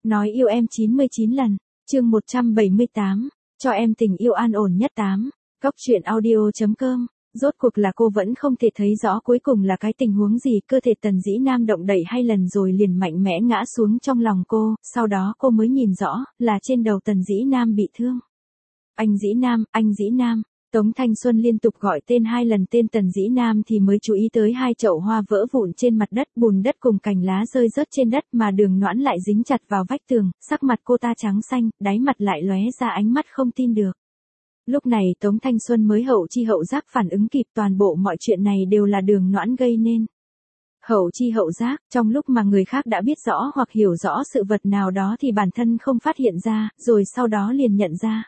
Nói yêu em 99 lần. Chương 178. Cho em tình yêu an ổn nhất 8. Góc truyện audio.com. Rốt cuộc là cô vẫn không thể thấy rõ cuối cùng là cái tình huống gì, cơ thể Tần Dĩ Nam động đậy 2 lần rồi liền mạnh mẽ ngã xuống trong lòng cô, sau đó cô mới nhìn rõ, là trên đầu Tần Dĩ Nam bị thương. Anh Dĩ Nam, anh Dĩ Nam. Tống Thanh Xuân liên tục gọi tên 2 lần tên Tần Dĩ Nam thì mới chú ý tới 2 chậu hoa vỡ vụn trên mặt đất, bùn đất cùng cành lá rơi rớt trên đất mà Đường Noãn lại dính chặt vào vách tường, sắc mặt cô ta trắng xanh, đáy mặt lại lóe ra ánh mắt không tin được. Lúc này Tống Thanh Xuân mới hậu chi hậu giác phản ứng kịp, toàn bộ mọi chuyện này đều là Đường Noãn gây nên. Hậu chi hậu giác, trong lúc mà người khác đã biết rõ hoặc hiểu rõ sự vật nào đó thì bản thân không phát hiện ra, rồi sau đó liền nhận ra.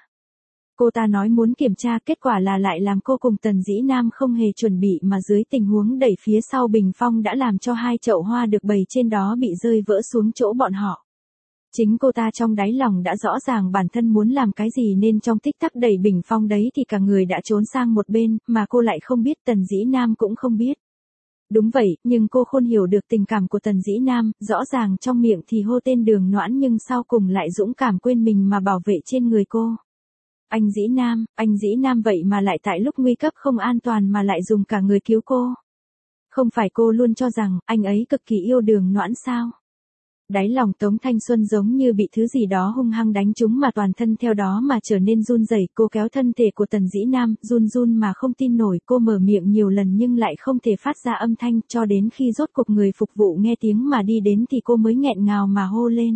Cô ta nói muốn kiểm tra, kết quả là lại làm cô cùng Tần Dĩ Nam không hề chuẩn bị mà dưới tình huống đẩy phía sau bình phong đã làm cho 2 chậu hoa được bày trên đó bị rơi vỡ xuống chỗ bọn họ. Chính cô ta trong đáy lòng đã rõ ràng bản thân muốn làm cái gì nên trong tích tắc đẩy bình phong đấy thì cả người đã trốn sang một bên, mà cô lại không biết, Tần Dĩ Nam cũng không biết. Đúng vậy, nhưng cô khôn hiểu được tình cảm của Tần Dĩ Nam, rõ ràng trong miệng thì hô tên Đường Noãn nhưng sau cùng lại dũng cảm quên mình mà bảo vệ trên người cô. Anh Dĩ Nam vậy mà lại tại lúc nguy cấp không an toàn mà lại dùng cả người cứu cô. Không phải cô luôn cho rằng anh ấy cực kỳ yêu Đường Noãn sao? Đáy lòng Tống Thanh Xuân giống như bị thứ gì đó hung hăng đánh trúng mà toàn thân theo đó mà trở nên run rẩy. Cô kéo thân thể của Tần Dĩ Nam, run run mà không tin nổi, cô mở miệng nhiều lần nhưng lại không thể phát ra âm thanh, cho đến khi rốt cuộc người phục vụ nghe tiếng mà đi đến thì cô mới nghẹn ngào mà hô lên.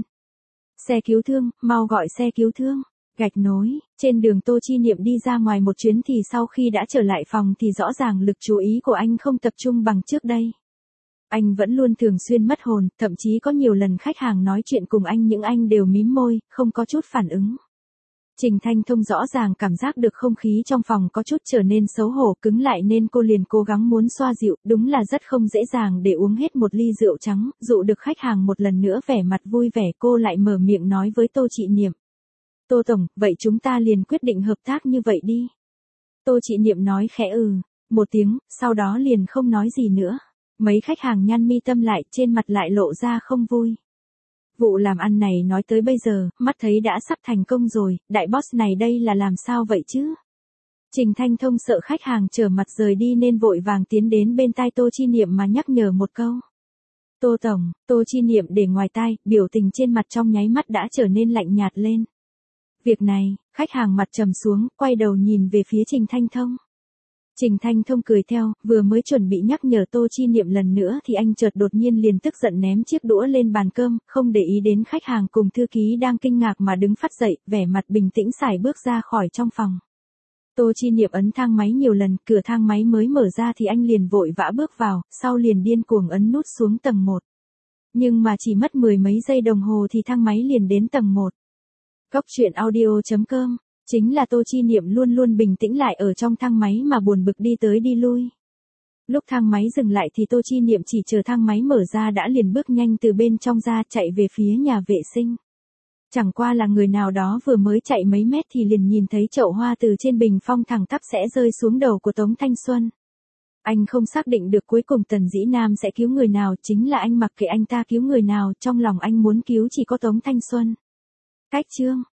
Xe cứu thương, mau gọi xe cứu thương. Gạch nối, trên đường Tô Chi Niệm đi ra ngoài một chuyến thì sau khi đã trở lại phòng thì rõ ràng lực chú ý của anh không tập trung bằng trước đây. Anh vẫn luôn thường xuyên mất hồn, thậm chí có nhiều lần khách hàng nói chuyện cùng anh nhưng anh đều mím môi, không có chút phản ứng. Trình Thanh Thông rõ ràng cảm giác được không khí trong phòng có chút trở nên xấu hổ cứng lại nên cô liền cố gắng muốn xoa dịu, đúng là rất không dễ dàng để uống hết một ly rượu trắng, dụ được khách hàng một lần nữa vẻ mặt vui vẻ. Cô lại mở miệng nói với Tô Chị Niệm. Tô Tổng, vậy chúng ta liền quyết định hợp tác như vậy đi. Tô Chị Niệm nói khẽ một tiếng, sau đó liền không nói gì nữa. Mấy khách hàng nhăn mi tâm lại, trên mặt lại lộ ra không vui. Vụ làm ăn này nói tới bây giờ, mắt thấy đã sắp thành công rồi, đại boss này đây là làm sao vậy chứ? Trình Thanh Thông sợ khách hàng trở mặt rời đi nên vội vàng tiến đến bên tai Tô Chi Niệm mà nhắc nhở một câu. Tô Tổng, Tô Chi Niệm để ngoài tai, biểu tình trên mặt trong nháy mắt đã trở nên lạnh nhạt lên. Việc này, khách hàng mặt trầm xuống, quay đầu nhìn về phía Trình Thanh Thông. Trình Thanh Thông cười theo, vừa mới chuẩn bị nhắc nhở Tô Chi Niệm lần nữa thì anh chợt đột nhiên liền tức giận ném chiếc đũa lên bàn cơm, không để ý đến khách hàng cùng thư ký đang kinh ngạc mà đứng phắt dậy, vẻ mặt bình tĩnh sải bước ra khỏi trong phòng. Tô Chi Niệm ấn thang máy nhiều lần, cửa thang máy mới mở ra thì anh liền vội vã bước vào, sau liền điên cuồng ấn nút xuống tầng 1. Nhưng mà chỉ mất 10 mấy giây đồng hồ thì thang máy liền đến tầng 1. Góc truyện audio.com. Chính là Tô Chi Niệm luôn luôn bình tĩnh lại ở trong thang máy mà buồn bực đi tới đi lui. Lúc thang máy dừng lại thì Tô Chi Niệm chỉ chờ thang máy mở ra đã liền bước nhanh từ bên trong ra chạy về phía nhà vệ sinh. Chẳng qua là người nào đó vừa mới chạy mấy mét thì liền nhìn thấy chậu hoa từ trên bình phong thẳng tắp sẽ rơi xuống đầu của Tống Thanh Xuân. Anh không xác định được cuối cùng Tần Dĩ Nam sẽ cứu người nào, chính là anh mặc kệ anh ta cứu người nào, trong lòng anh muốn cứu chỉ có Tống Thanh Xuân. Cách chương